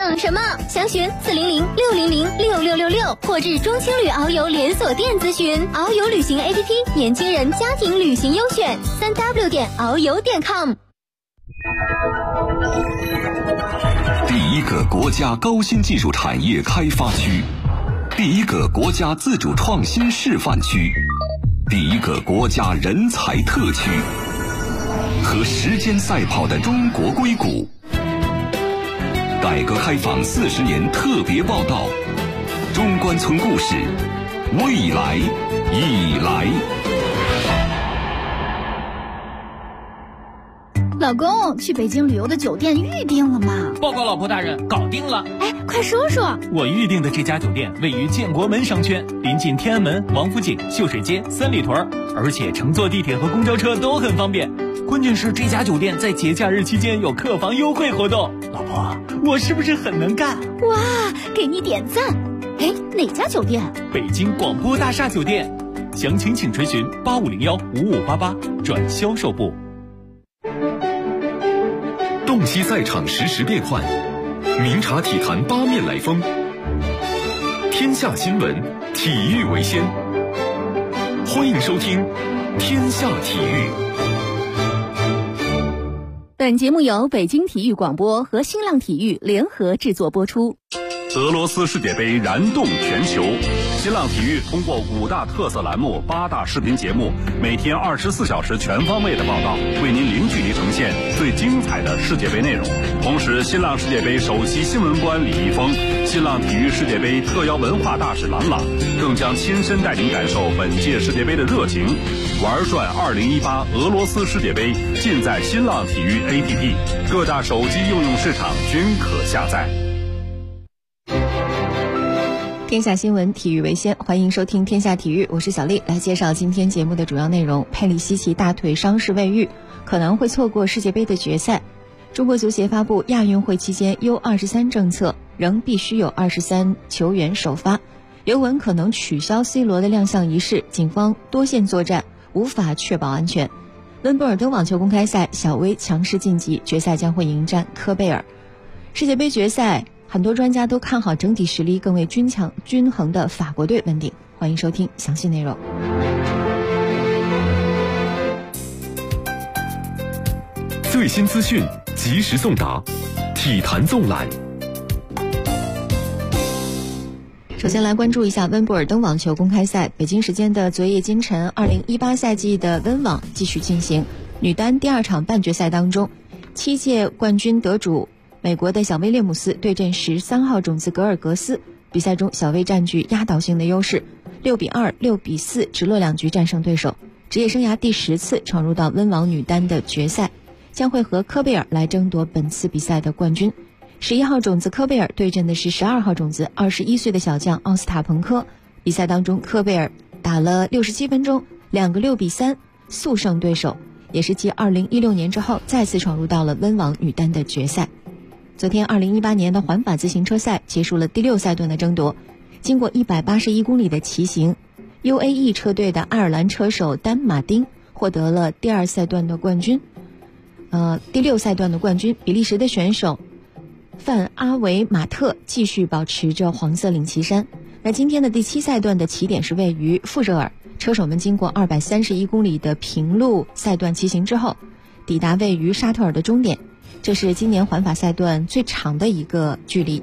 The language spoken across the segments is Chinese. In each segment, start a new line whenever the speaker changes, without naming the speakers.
等什么？详询400-600-6666或至中青旅遨游连锁店咨询。遨游旅行 APP， 年轻人家庭旅行优选，3w.遨游.com。
第一个国家高新技术产业开发区，第一个国家自主创新示范区，第一个国家人才特区，和时间赛跑的中国硅谷。改革开放40年特别报道，中关村故事，未来已来。
老公，去北京旅游的酒店预定了吗？
报告老婆大人，搞定了。
哎，快说说。
我预定的这家酒店位于建国门商圈，临近天安门、王府井、秀水街、三里屯，而且乘坐地铁和公交车都很方便。关键是这家酒店在节假日期间有客房优惠活动。老婆，我是不是很能干？
哇，给你点赞。哎，哪家酒店？
北京广播大厦酒店。详情请垂询8501-5588转销售部。
洞悉赛场实时变换，明察体坛八面来风。天下新闻，体育为先。欢迎收听天下体育。
本节目由北京体育广播和新浪体育联合制作播出。
俄罗斯世界杯燃动全球，新浪体育通过5大特色栏目、8大视频节目，每天24小时全方位的报道，为您零距离呈现最精彩的世界杯内容。同时，新浪世界杯首席新闻官李易峰、新浪体育世界杯特邀文化大使郎朗，更将亲身带您感受本届世界杯的热情。玩转2018俄罗斯世界杯，尽在新浪体育 APP， 各大手机应用市场均可下载。
天下新闻，体育为先，欢迎收听天下体育，我是小丽，来介绍今天节目的主要内容。佩里西奇大腿伤势未愈，可能会错过世界杯的决赛。中国足协发布亚运会期间 U23 政策，仍必须有23球员首发。尤文可能取消 C 罗的亮相仪式，警方多线作战，无法确保安全。温布尔登网球公开赛，小威强势晋级，决赛将会迎战科贝尔。世界杯决赛，很多专家都看好整体实力更为均衡的法国队稳定。欢迎收听详细内容。
最新资讯及时送达，体坛纵览。
首先来关注一下温布尔登网球公开赛。北京时间的昨夜今晨，2018赛季的温网继续进行。女单第2场半决赛当中，7届冠军得主美国的小威廉姆斯对阵13号种子格尔格斯。比赛中，小威占据压倒性的优势，6比2、6比4，直落2局战胜对手。职业生涯第10次闯入到温网女单的决赛，将会和科贝尔来争夺本次比赛的冠军。11号种子科贝尔对阵的是12号种子21岁的小将奥斯塔彭科。比赛当中，科贝尔打了67分钟，2个6比3速胜对手，也是继2016年之后再次闯入到了温网女单的决赛。昨天2018年的环法自行车赛结束了第6赛段的争夺，经过181公里的骑行， UAE 车队的爱尔兰车手丹马丁获得了第2赛段的冠军。第6赛段的冠军，比利时的选手范阿维马特继续保持着黄色领旗衫。那今天的第7赛段的起点是位于富热尔，车手们经过231公里的平路赛段骑行之后，抵达位于沙特尔的终点，这是今年环法赛段最长的一个距离。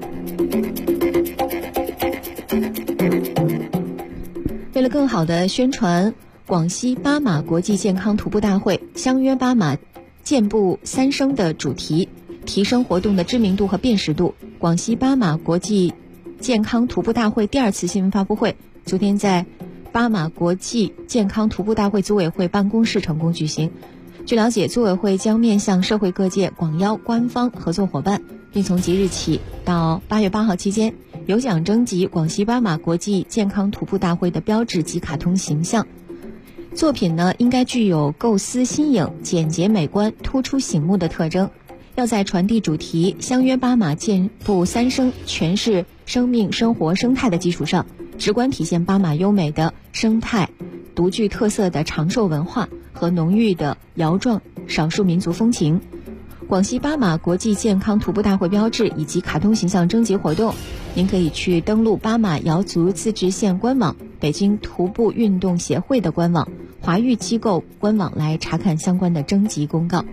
为了更好地宣传广西巴马国际健康徒步大会相约巴马健步3升的主题，提升活动的知名度和辨识度，广西巴马国际健康徒步大会第2次新闻发布会昨天在巴马国际健康徒步大会组委会办公室成功举行。据了解，组委会将面向社会各界广邀官方合作伙伴，并从即日起到8月8号期间有奖征集广西巴马国际健康徒步大会的标志及卡通形象。作品呢，应该具有构思新颖、简洁美观、突出醒目的特征，要在传递主题相约巴马健步3升，诠释生命、生活、生态的基础上，直观体现巴马优美的生态、独具特色的长寿文化和浓郁的摇壮少数民族风情。 广西巴马国际健康徒步大会标志以及卡通形象征集活动，您可以去登录巴马瑶族自治县官网、北京徒步运动协会的官网、华育机构官网来查看相关的征集公告。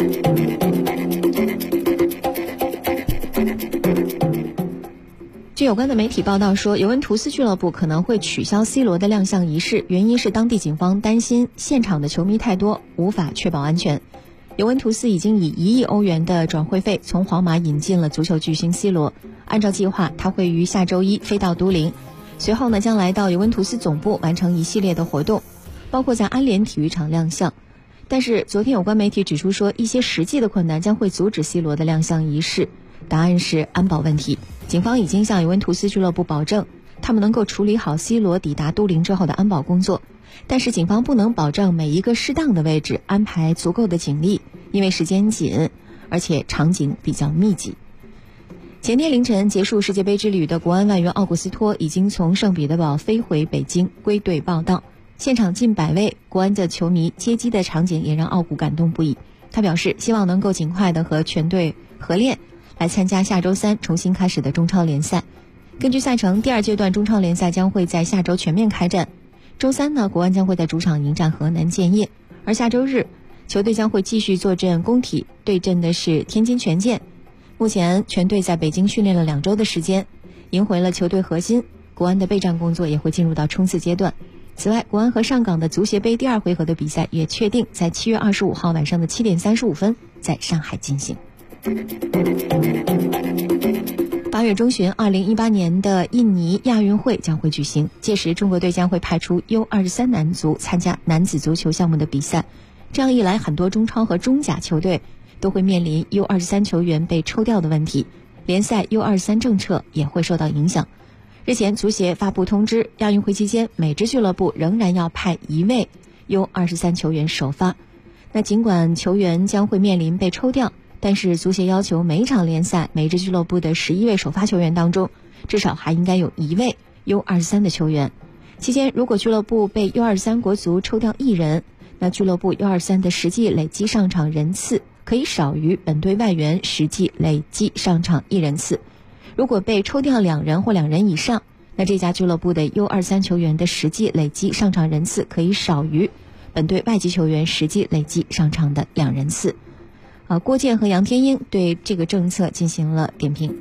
据有关的媒体报道说，尤文图斯俱乐部可能会取消 C 罗的亮相仪式，原因是当地警方担心现场的球迷太多，无法确保安全。尤文图斯已经以1亿欧元的转会费从皇马引进了足球巨星 C 罗，按照计划，他会于下周1飞到都灵，随后将来到尤文图斯总部完成一系列的活动，包括在安联体育场亮相。但是昨天有关媒体指出说，一些实际的困难将会阻止 C 罗的亮相仪式，答案是安保问题。警方已经向尤文图斯俱乐部保证，他们能够处理好 C 罗抵达都灵之后的安保工作，但是警方不能保证每一个适当的位置安排足够的警力，因为时间紧，而且场景比较密集。前天凌晨结束世界杯之旅的国安外援奥古斯托已经从圣彼得堡飞回北京归队报到，现场近100位国安的球迷接机的场景也让奥古感动不已。他表示希望能够尽快的和全队合练，来参加下周3重新开始的中超联赛。根据赛程，第2阶段中超联赛将会在下周全面开战。周3国安将会在主场迎战河南建业，而下周日球队将会继续坐镇工体，对阵的是天津权健。目前全队在北京训练了2周的时间，赢回了球队核心，国安的备战工作也会进入到冲刺阶段。此外，国安和上港的足协杯第2回合的比赛也确定在7月25号晚上的7点35分在上海进行。8月中旬，2018年的印尼亚运会将会举行，届时中国队将会派出 U23 男足参加男子足球项目的比赛。这样一来，很多中超和中甲球队都会面临 U23 球员被抽调的问题，联赛 U23 政策也会受到影响。日前，足协发布通知，亚运会期间每支俱乐部仍然要派1位 U23 球员首发。那尽管球员将会面临被抽调，但是足协要求每场联赛每支俱乐部的11位首发球员当中，至少还应该有1位 U23 的球员。期间，如果俱乐部被 U23 国足抽调1人，那俱乐部 U23 的实际累计上场人次可以少于本队外援实际累计上场1人次。如果被抽调2人或2人以上，那这家俱乐部的 U23 球员的实际累计上场人次可以少于本队外籍球员实际累计上场的2人次。郭健和杨天英对这个政策进行了点评。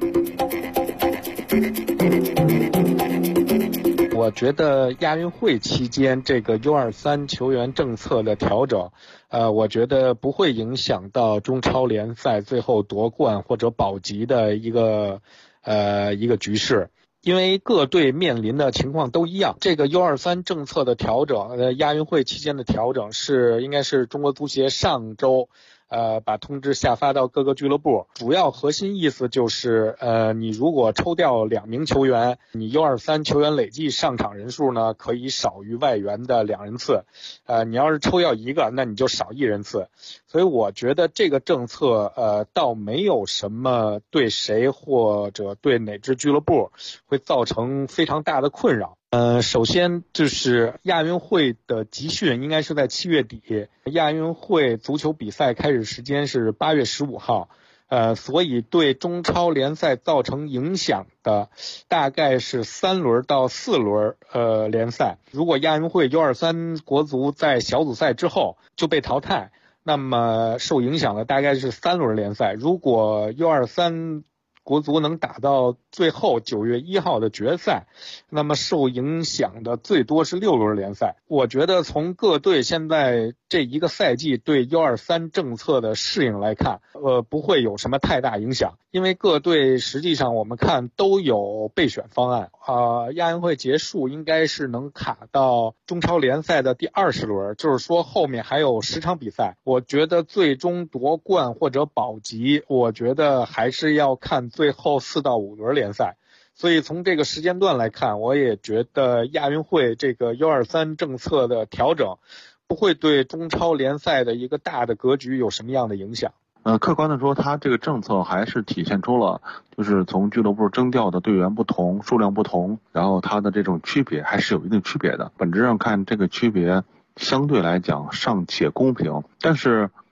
我觉得亚运会期间这个 U23 球员政策的调整，我觉得不会影响到中超联赛最后夺冠或者保级的一个局势。因为各队面临的情况都一样，这个 U23 政策的调整，亚运会期间的调整应该是中国足协上周把通知下发到各个俱乐部，主要核心意思就是你如果抽调2名球员，你 U23 球员累计上场人数呢可以少于外援的2人次，你要是抽调1个，那你就少1人次。所以我觉得这个政策倒没有什么对谁或者对哪支俱乐部会造成非常大的困扰。首先就是亚运会的集训应该是在7月底，亚运会足球比赛开始时间是8月15号，所以对中超联赛造成影响的大概是3轮到4轮联赛。如果亚运会 U23 国足在小组赛之后就被淘汰，那么受影响的大概是3轮联赛。如果 U23 国足能打到最后9月1号的决赛，那么受影响的最多是6轮联赛。我觉得从各队现在这一个赛季对 U23 政策的适应来看，不会有什么太大影响，因为各队实际上我们看都有备选方案。亚运会结束应该是能卡到中超联赛的第20轮，就是说后面还有10场比赛。我觉得最终夺冠或者保级，我觉得还是要看最后4到5轮联赛。所以从这个时间段来看，我也觉得亚运会这个 U23 政策的调整不会对中超联赛的一个大的格局有什么样的影响。
客观的说，它这个政策还是体现出了就是从俱乐部征调的队员不同，数量不同，然后它的这种区别还是有一定区别的。本质上看，这个区别相对来讲尚且公平，但是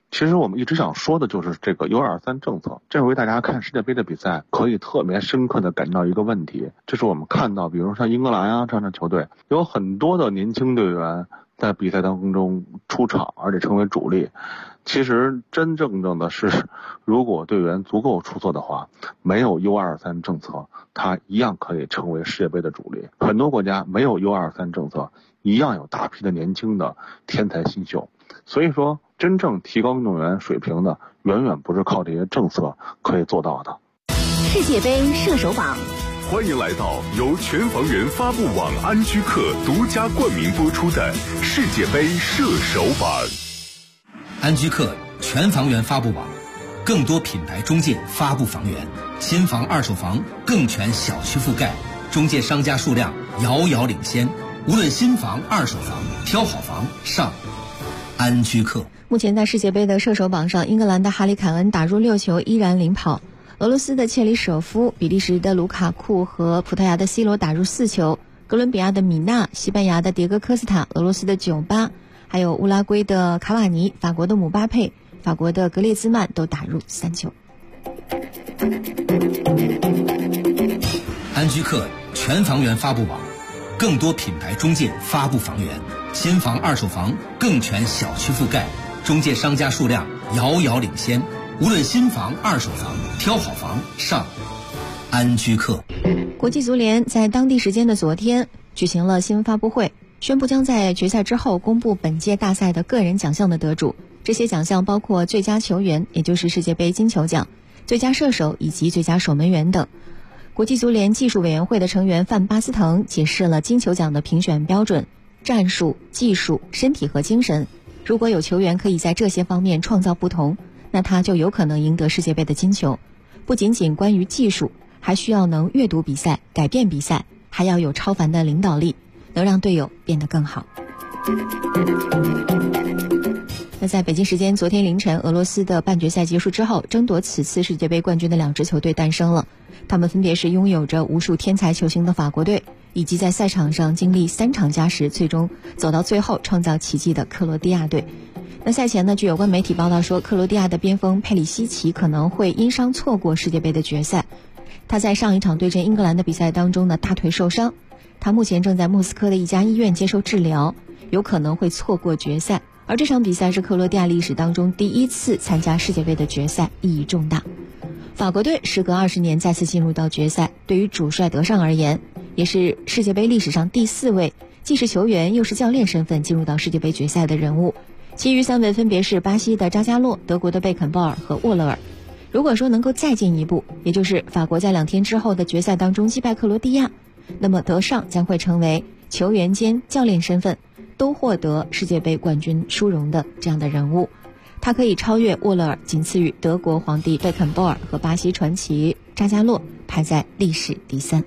其实我们一直想说的就是这个 U23 政策。这回大家看世界杯的比赛，可以特别深刻的感到一个问题，这是我们看到，比如像英格兰啊这样的球队，有很多的年轻队员在比赛当中出场，而且成为主力。其实真正的是，如果队员足够出色的话，没有 U23 政策，他一样可以成为世界杯的主力。很多国家没有 U23 政策，一样有大批的年轻的天才新秀。所以说，真正提高运动员水平的，远远不是靠这些政策可以做到的。
世界杯射手榜，
欢迎来到由全房源发布网安居客独家冠名播出的世界杯射手榜。
安居客全房源发布网，更多品牌中介发布房源，新房二手房更全小区覆盖，中介商家数量遥遥领先，无论新房二手房，挑好房上安居客。
目前在世界杯的射手榜上，英格兰的哈里凯恩打入6球，依然领跑。俄罗斯的切里舍夫、比利时的卢卡库和葡萄牙的 C 罗打入4球，哥伦比亚的米纳、西班牙的迭戈科斯塔、俄罗斯的酒吧，还有乌拉圭的卡瓦尼、法国的姆巴佩、法国的格列兹曼都打入3球。
安居客全房源发布网，更多品牌中介发布房源，新房二手房更全小区覆盖，中介商家数量遥遥领先，无论新房二手房，挑好房上安居客。
国际足联在当地时间的昨天举行了新闻发布会，宣布将在决赛之后公布本届大赛的个人奖项的得主。这些奖项包括最佳球员，也就是世界杯金球奖、最佳射手以及最佳守门员等。国际足联技术委员会的成员范巴斯滕解释了金球奖的评选标准：战术、技术、身体和精神。如果有球员可以在这些方面创造不同，那他就有可能赢得世界杯的金球。不仅仅关于技术，还需要能阅读比赛、改变比赛，还要有超凡的领导力，能让队友变得更好。那在北京时间昨天凌晨，俄罗斯的半决赛结束之后，争夺此次世界杯冠军的2支球队诞生了。他们分别是拥有着无数天才球星的法国队，以及在赛场上经历3场加时最终走到最后创造奇迹的克罗地亚队。那赛前呢，据有关媒体报道说，克罗地亚的边锋佩里西奇可能会因伤错过世界杯的决赛。他在上一场对阵英格兰的比赛当中呢，大腿受伤，他目前正在莫斯科的一家医院接受治疗，有可能会错过决赛。而这场比赛是克罗地亚历史当中第1次参加世界杯的决赛，意义重大。法国队时隔20年再次进入到决赛，对于主帅德尚而言，也是世界杯历史上第4位既是球员又是教练身份进入到世界杯决赛的人物。其余3位分别是巴西的扎加洛、德国的贝肯鲍尔和沃勒尔。如果说能够再进一步，也就是法国在2天之后的决赛当中击败克罗地亚，那么德尚将会成为球员兼教练身份都获得世界杯冠军殊荣的这样的人物。他可以超越沃勒尔，仅次于德国皇帝贝肯鲍尔和巴西传奇扎加洛，排在历史第3。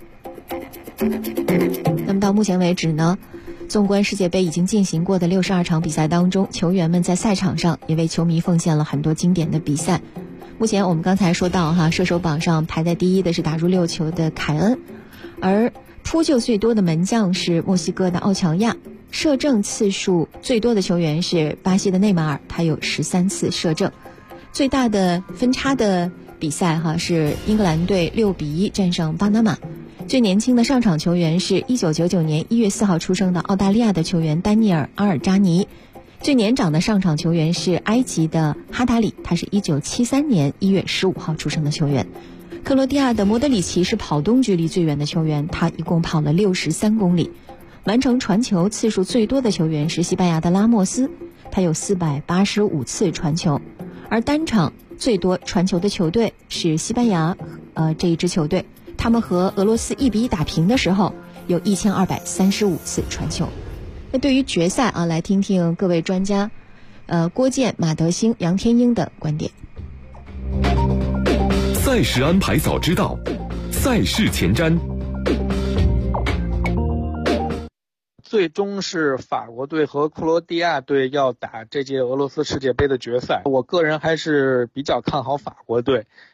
那么到目前为止呢，纵观世界杯已经进行过的62场比赛当中，球员们在赛场上也为球迷奉献了很多经典的比赛。目前我们刚才说到射手榜上排在第1的是打入6球的凯恩，而扑救最多的门将是墨西哥的奥乔亚，射正次数最多的球员是巴西的内马尔，他有13次射正。最大的分差的比赛是英格兰队6-1战胜巴拿马。最年轻的上场球员是1999年1月4号出生的澳大利亚的球员丹尼尔·阿尔扎尼。最年长的上场球员是埃及的哈达里，他是1973年1月15号出生的球员。克罗地亚的莫德里奇是跑动距离最远的球员，他一共跑了63公里。完成传球次数最多的球员是西班牙的拉莫斯，他有485次传球。而单场最多传球的球队是西班牙这一支球队，他们和俄罗斯1-1打平的时候有1235次传球。那对于决赛来听听各位专家郭健、马德兴、杨天英的观点。
赛事安排早知道，赛事前瞻。
最终是法国队和克罗地亚队要打这届俄罗斯世界杯的决赛。我个人还是比较看好法国队，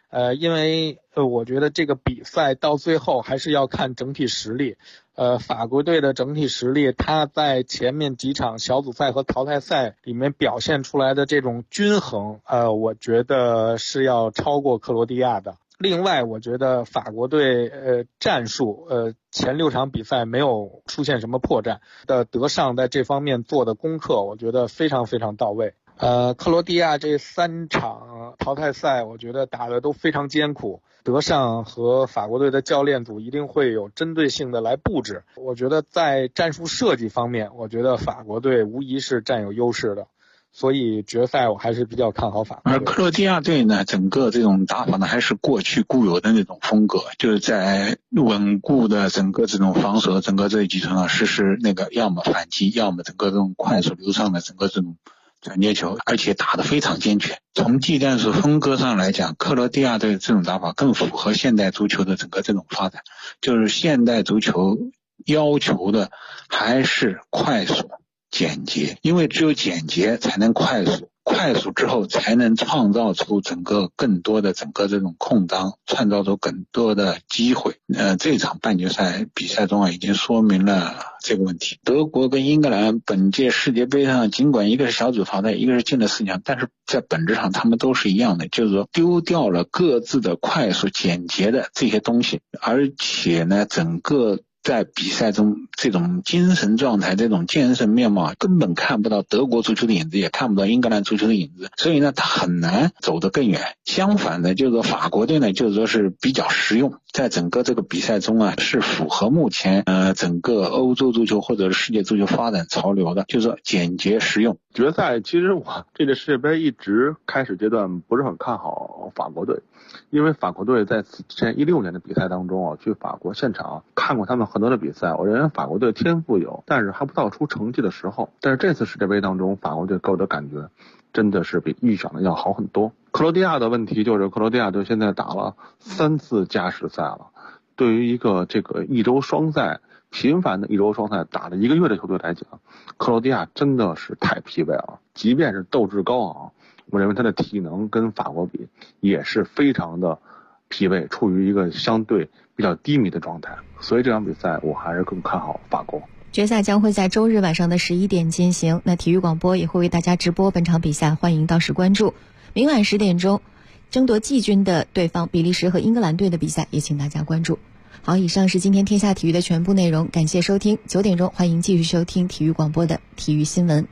因为我觉得这个比赛到最后还是要看整体实力。法国队的整体实力，他在前面几场小组赛和淘汰赛里面表现出来的这种均衡，我觉得是要超过克罗地亚的。另外，我觉得法国队战术前6场比赛没有出现什么破绽的，德尚在这方面做的功课，我觉得非常非常到位。克罗地亚这3场淘汰赛，我觉得打得都非常艰苦。德尚和法国队的教练组一定会有针对性的来布置。我觉得在战术设计方面，我觉得法国队无疑是占有优势的。所以决赛我还是比较看好法国队。
而克罗地亚队呢，整个这种打法呢，还是过去固有的那种风格，就是在稳固的整个这种防守的整个这一基础上实施那个要么反击，要么整个这种快速流畅的整个这种转接球，而且打得非常健全。从技战术风格上来讲，克罗地亚队这种打法更符合现代足球的整个这种发展，就是现代足球要求的还是快速简洁，因为只有简洁才能快速，快速之后才能创造出整个更多的整个这种空当，创造出更多的机会。这场半决赛比赛中已经说明了这个问题。德国跟英格兰本届世界杯上，尽管一个是小组淘汰，一个是进了4强，但是在本质上他们都是一样的，就是说丢掉了各自的快速简洁的这些东西，而且呢，整个在比赛中这种精神状态，这种精神面貌根本看不到德国足球的影子，也看不到英格兰足球的影子，所以呢他很难走得更远。相反的，就是说法国队呢，就是说是比较实用，在整个这个比赛中是符合目前整个欧洲足球或者是世界足球发展潮流的，就是说简洁实用。
决赛其实我这个世界杯一直开始阶段不是很看好法国队，因为法国队在之前16年的比赛当中去法国现场看过他们很多的比赛，我认为法国队天赋有，但是还不到出成绩的时候。但是这次世界杯当中，法国队给我的感觉真的是比预想的要好很多。克罗地亚的问题就是克罗地亚队现在打了3次加时赛了，对于一个这个一周双赛频繁的一周双赛打了1个月的球队来讲，克罗地亚真的是太疲惫了。即便是斗志高昂，我认为他的体能跟法国比也是非常的疲惫，处于一个相对比较低迷的状态。所以这场比赛我还是更看好法国。
决赛将会在周日晚上的11点进行，那体育广播也会为大家直播本场比赛，欢迎到时关注。明晚10点钟，争夺季军的对方比利时和英格兰队的比赛也请大家关注。好，以上是今天天下体育的全部内容，感谢收听。9点钟欢迎继续收听体育广播的体育新闻。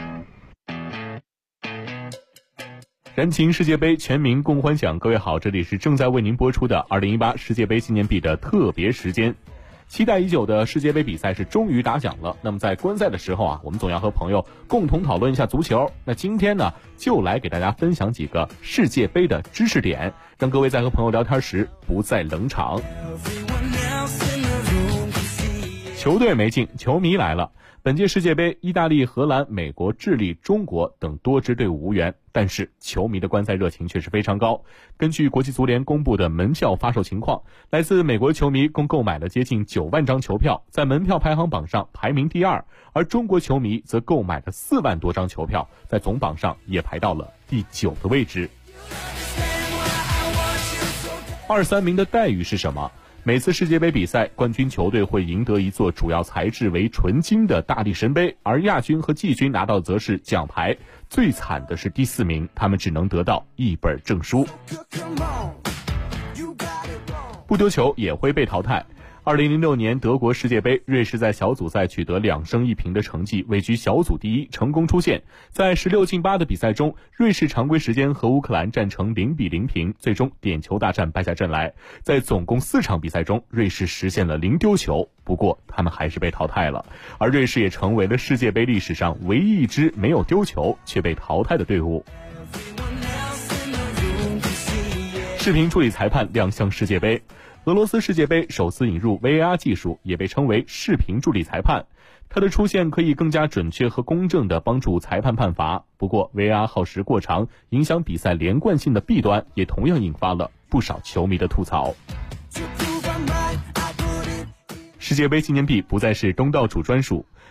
燃情世界杯，全民共欢享。各位好，这里是正在为您播出的2018世界杯纪念币的特别时间。期待已久的世界杯比赛是终于打响了。那么在观赛的时候我们总要和朋友共同讨论一下足球。那今天呢，就来给大家分享几个世界杯的知识点，让各位在和朋友聊天时不再冷场。球队没进，球迷来了。本届世界杯，意大利、荷兰、美国、智利、中国等多支队伍无缘，但是球迷的观赛热情却是非常高。根据国际足联公布的门票发售情况，来自美国球迷共购买了接近9万张球票，在门票排行榜上排名第2，而中国球迷则购买了4万多张球票，在总榜上也排到了第9的位置。2、3名的待遇是什么？每次世界杯比赛，冠军球队会赢得一座主要材质为纯金的大力神杯，而亚军和季军拿到则是奖牌。最惨的是第4名，他们只能得到一本证书。不丢球也会被淘汰。2006年德国世界杯，瑞士在小组赛取得2胜1平的成绩，位居小组第1，成功出线。在16进8的比赛中，瑞士常规时间和乌克兰战成0比0平，最终点球大战败下阵来。在总共4场比赛中，瑞士实现了0丢球，不过他们还是被淘汰了。而瑞士也成为了世界杯历史上唯一一支没有丢球却被淘汰的队伍。视频助理裁判亮相世界杯。俄罗斯世界杯首次引入 VAR 技术，也被称为视频助理裁判。它的出现可以更加准确和公正地帮助裁判判罚。不过 VAR 耗时过长，影响比赛连贯性的弊端也同样引发了不少球迷的吐槽。世界杯纪念币不再是东道主专属。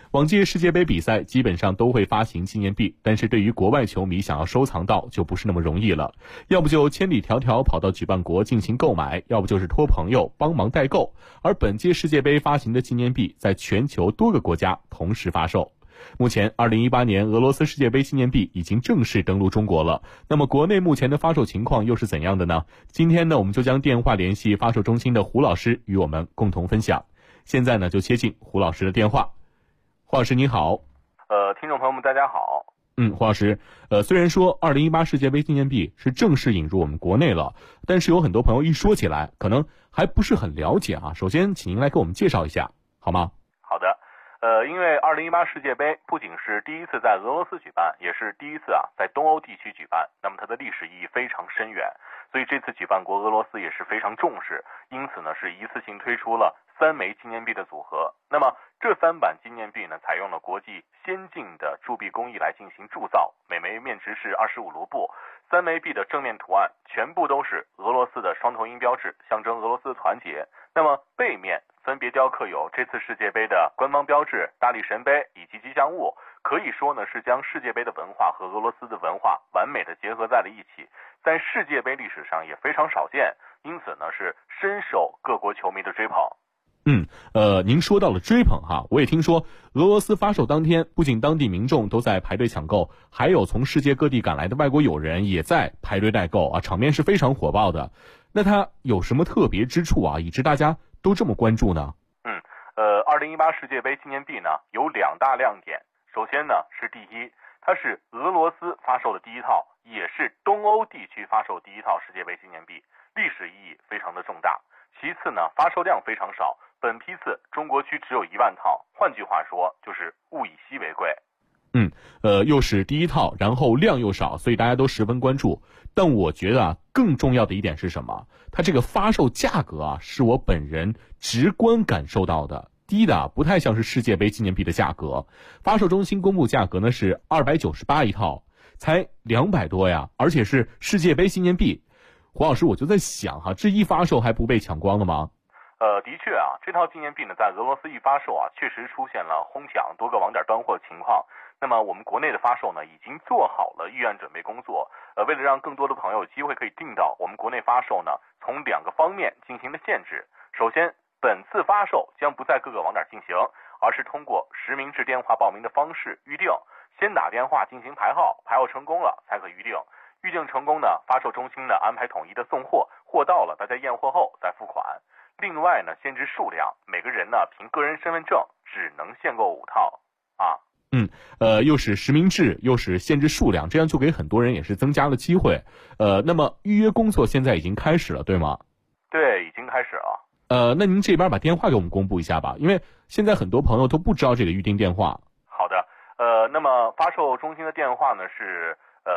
往届世界杯比赛基本上都会发行纪念币，但是对于国外球迷想要收藏到就不是那么容易了，要不就千里迢迢跑到举办国进行购买，要不就是托朋友帮忙代购。而本届世界杯发行的纪念币在全球多个国家同时发售。目前2018年俄罗斯世界杯纪念币已经正式登陆中国了，那么国内目前的发售情况又是怎样的呢？今天呢，我们就将电话联系发售中心的胡老师与我们共同分享。现在呢，就接进胡老师的电话。胡老师你好。
听众朋友们大家好。
胡老师，虽然说2018世界杯纪念币是正式引入我们国内了，但是有很多朋友一说起来可能还不是很了解啊。首先请您来给我们介绍一下好吗？
好的。因为2018世界杯不仅是第一次在俄罗斯举办，也是第一次在东欧地区举办，那么它的历史意义非常深远，所以这次举办国俄罗斯也是非常重视，因此呢是一次性推出了3枚纪念币的组合。那么这3版纪念币呢，采用了国际先进的铸币工艺来进行铸造，每枚面值是25卢布，3枚币的正面图案全部都是俄罗斯的双头鹰标志，象征俄罗斯的团结。那么背面分别雕刻有这次世界杯的官方标志、大力神杯以及吉祥物，可以说呢是将世界杯的文化和俄罗斯的文化完美的结合在了一起，在世界杯历史上也非常少见，因此呢是深受各国球迷的追捧。
您说到了追捧哈，我也听说俄罗斯发售当天，不仅当地民众都在排队抢购，还有从世界各地赶来的外国友人也在排队代购啊，场面是非常火爆的。那它有什么特别之处啊，以致大家都这么关注呢
？2018世界杯纪念币呢有2大亮点。首先呢是第一，它是俄罗斯发售的第一套，也是东欧地区发售第一套世界杯纪念币，历史意义非常的重大。其次呢，发售量非常少，本批次中国区只有1万套，换句话说就是物以稀为贵。
又是第一套，然后量又少，所以大家都十分关注。但我觉得更重要的一点是什么？它这个发售价格是我本人直观感受到的，低的不太像是世界杯纪念币的价格。发售中心公布价格呢是298一套，才200多呀，而且是世界杯纪念币。胡老师，我就在想这一发售还不被抢光了吗？
的确这套纪念币呢，在俄罗斯一发售确实出现了哄抢、多个网点断货情况。那么我们国内的发售呢，已经做好了预案准备工作。为了让更多的朋友有机会可以订到，我们国内发售呢，从2个方面进行了限制。首先，本次发售将不在各个网点进行，而是通过实名制电话报名的方式预定，先打电话进行排号，排号成功了才可预定。预定成功呢，发售中心呢安排统一的送货，货到了大家验货后再付款。另外呢，限制数量，每个人呢凭个人身份证只能限购5套
又是实名制，又是限制数量，这样就给很多人也是增加了机会。那么预约工作现在已经开始了，对吗？
对，已经开始了。
那您这边把电话给我们公布一下吧，因为现在很多朋友都不知道这个预订电话。
好的，那么发售中心的电话呢是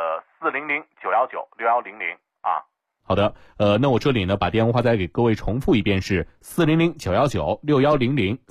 400-919-6100
好的，那我这里呢把电话再给各位重复一遍，是400-919-6100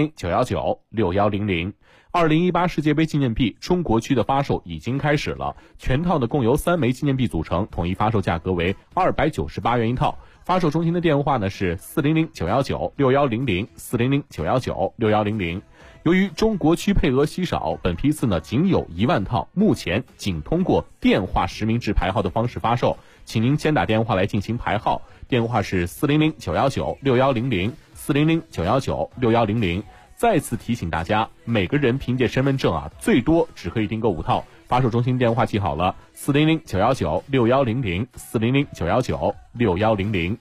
400-919-6100。2018世界杯纪念币中国区的发售已经开始了，全套呢共由3枚纪念币组成，统一发售价格为298元一套。发售中心的电话呢是400-919-6100 400-919-6100。由于中国区配额稀少，本批次呢仅有1万套，目前仅通过电话实名制排号的方式发售，请您先打电话来进行排号，电话是400-919-6100 400-919-6100。再次提醒大家，每个人凭借身份证最多只可以订购5套。发售中心电话记好了，400-919-6100 400-919-6100。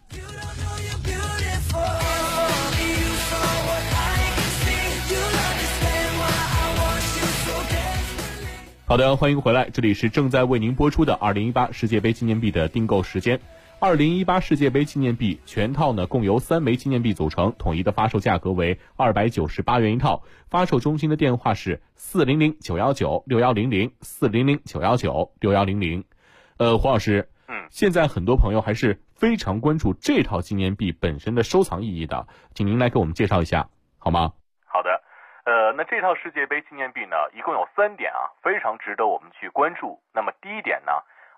好的，欢迎回来，这里是正在为您播出的2018世界杯纪念币的订购时间。2018世界杯纪念币全套呢共由3枚纪念币组成，统一的发售价格为298元一套。发售中心的电话是400-919-6100 400-919-6100。黄老师，现在很多朋友还是非常关注这套纪念币本身的收藏意义的，请您来给我们介绍一下好吗？
好的，那这套世界杯纪念币呢，一共有3点非常值得我们去关注。那么第一点呢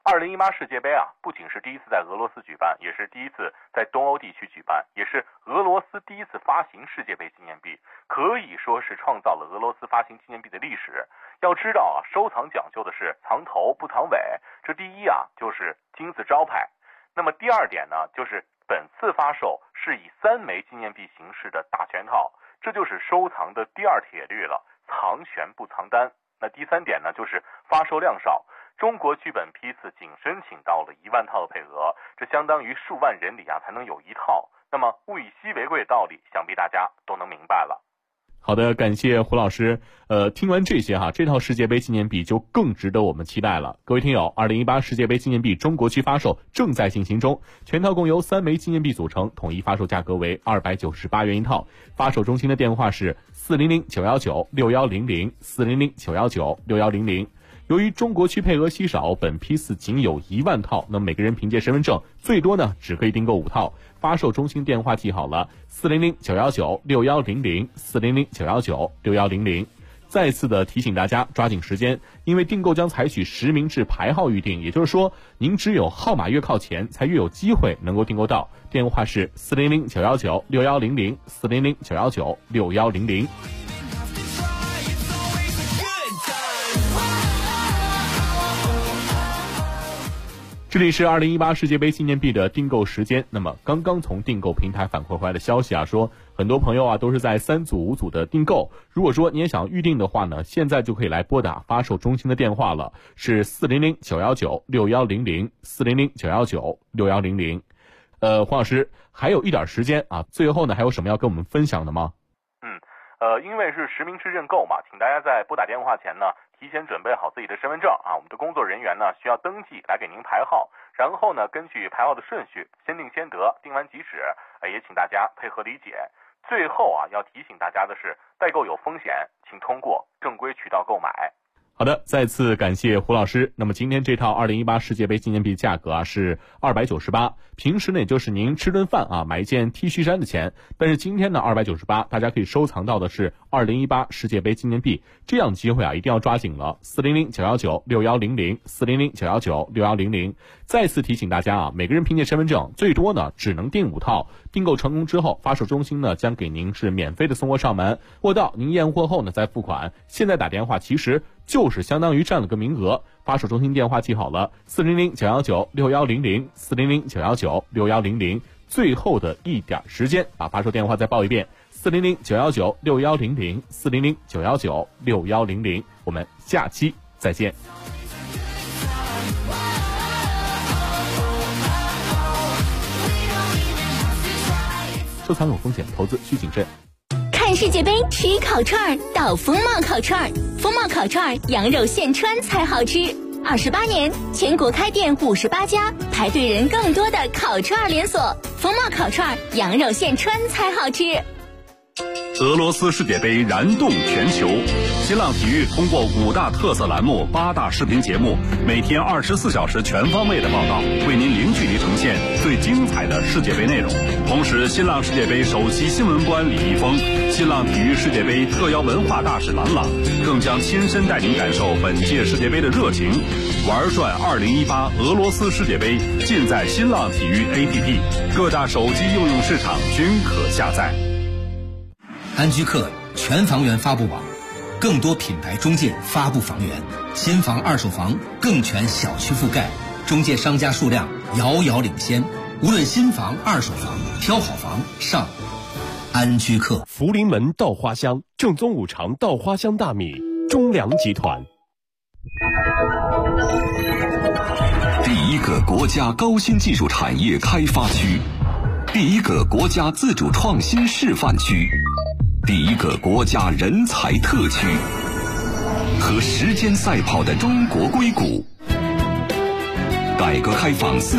2018世界杯啊，不仅是第一次在俄罗斯举办，也是第一次在东欧地区举办，也是俄罗斯第一次发行世界杯纪念币，可以说是创造了俄罗斯发行纪念币的历史。要知道啊，收藏讲究的是藏头不藏尾，这第一啊就是金字招牌。那么第二点呢，就是本次发售是以3枚纪念币形式的大全套，这就是收藏的第二铁律了，藏悬不藏单。那第三点呢，就是发售量少。中国剧本批次仅申请到了1万套的配额，这相当于数万人里啊才能有1套。那么物以稀为贵的道理，想必大家都能明白了。
好的，感谢胡老师。听完这些这套世界杯纪念币就更值得我们期待了。各位听友，2018世界杯纪念币中国区发售正在进行中，全套共由3枚纪念币组成，统一发售价格为298元一套。发售中心的电话是400-919-6100 400-919-6100。由于中国区配额稀少，本批次仅有1万套，那么每个人凭借身份证最多呢只可以订购5套。发售中心电话记好了，400-919-6100 400-919-6100。再次的提醒大家抓紧时间，因为订购将采取实名制排号预订，也就是说您只有号码越靠前才越有机会能够订购到。电话是400-919-6100 400-919-6100。这里是2018世界杯纪念币的订购时间。那么刚刚从订购平台反馈回来的消息说很多朋友都是在3组5组的订购。如果说你也想预定的话呢，现在就可以来拨打发售中心的电话了，是400-919-6100 400-919-6100。黄老师还有一点时间最后呢还有什么要跟我们分享的吗？
因为是实名制认购嘛，请大家在拨打电话前呢提前准备好自己的身份证我们的工作人员呢需要登记来给您排号，然后呢根据排号的顺序先定先得，定完即止，也请大家配合理解。最后要提醒大家的是，代购有风险，请通过正规渠道购买。
好的，再次感谢胡老师。那么今天这套2018世界杯纪念币价格是298，平时呢也就是您吃顿饭买一件 T 恤衫的钱，但是今天呢298，大家可以收藏到的是2018世界杯纪念币，这样的机会一定要抓紧了。400-919-6100 400-919-6100。再次提醒大家每个人凭借身份证最多呢只能订5套，订购成功之后，发售中心呢将给您是免费的送货上门，货到您验货后呢再付款。现在打电话其实就是相当于占了个名额。发售中心电话记好了，400-919-6100 400-919-6100。最后的一点时间，把发售电话再报一遍，400-919-6100 400-919-6100。我们下期再见。收藏有风险，投资需谨慎。
看世界杯吃烤串到风貌烤串，风貌烤串羊肉现穿才好吃。28年，全国开店58家，排队人更多的烤串连锁。风貌烤串羊肉现穿才好吃。
俄罗斯世界杯燃动全球，新浪体育通过5大特色栏目、8大视频节目，每天24小时全方位的报道，为您零距离呈现最精彩的世界杯内容。同时，新浪世界杯首席新闻官李易峰、新浪体育世界杯特邀文化大使郎朗，更将亲身带您感受本届世界杯的热情。玩转2018俄罗斯世界杯，尽在新浪体育 APP， 各大手机应用市场均可下载。
安居客全房源发布网，更多品牌中介发布房源，新房二手房更全小区覆盖，中介商家数量遥遥领先。无论新房二手房，挑好房上安居客。
福临门稻花香，正宗五常稻花香大米，中粮集团。
第一个国家高新技术产业开发区，第一个国家自主创新示范区，第一个国家人才特区，和时间赛跑的中国硅谷。改革开放